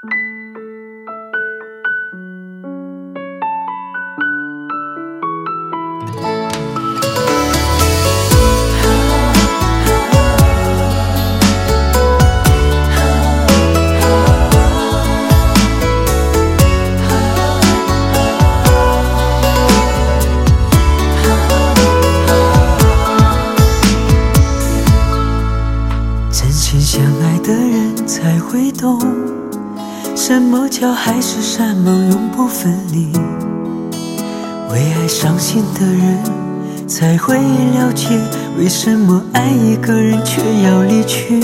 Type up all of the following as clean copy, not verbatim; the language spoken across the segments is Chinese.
相爱的人才会懂，什么叫海誓山盟永不分离。为爱伤心的人才会了解，为什么爱一个人却要离去。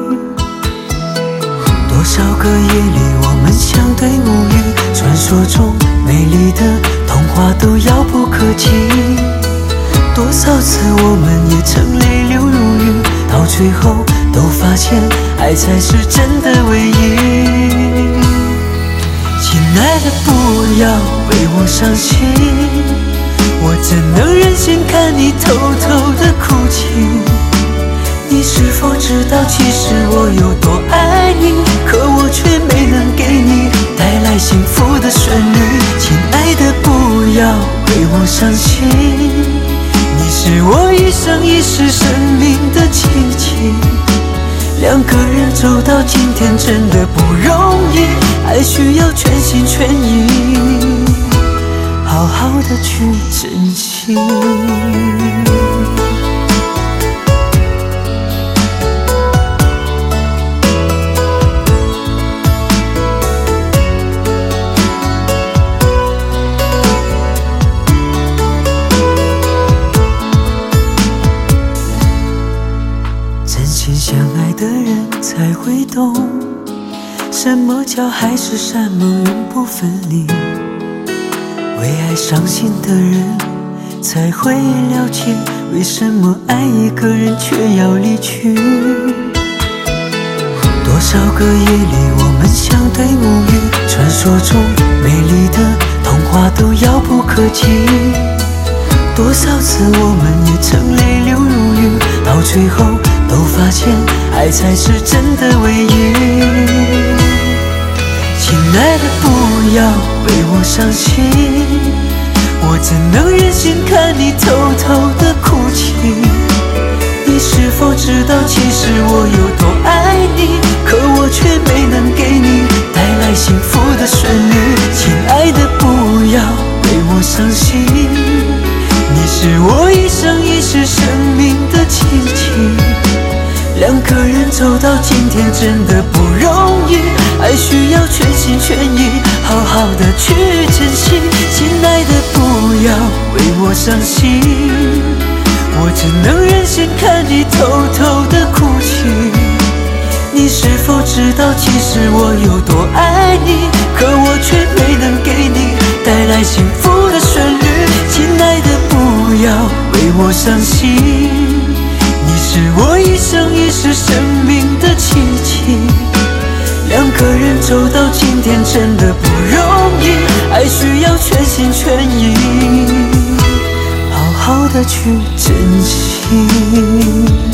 多少个夜里我们相对无语，传说中美丽的童话都遥不可及。多少次我们也曾泪流如雨，到最后都发现爱才是真的唯一。亲爱的，不要为我伤心，我怎能忍心看你偷偷的哭泣？你是否知道其实我有多爱你，可我却没能给你带来幸福的旋律。亲爱的，不要为我伤心，你是我一生一世生命的奇迹。两个人走到今天真的不容易，爱需要全心全意，好好的去珍惜。真心相爱的人才会懂，什么叫海誓山盟永不分离。为爱伤心的人才会了解，为什么爱一个人却要离去。多少个夜里我们相对无语，传说中美丽的童话都遥不可及。多少次我们也曾泪流如雨，到最后都发现爱才是真的唯一。亲爱的，不要为我伤心，我怎能忍心看你偷偷的哭泣？你是否知道其实我有多爱你，可我却没能给你带来幸福的旋律。亲爱的，不要为我伤心，你是我一生一世生命的奇迹。两个人走到今天真的不容易，爱需要全心全意，好好的去珍惜。亲爱的，不要为我伤心，我怎能忍心看你偷偷的哭泣？你是否知道其实我有多爱你，可我却没能给你带来幸福的旋律。亲爱的，不要为我伤心，你是我一生一世生命的奇迹。两个人走到今天真的不容易，爱需要全心全意，好好的去珍惜。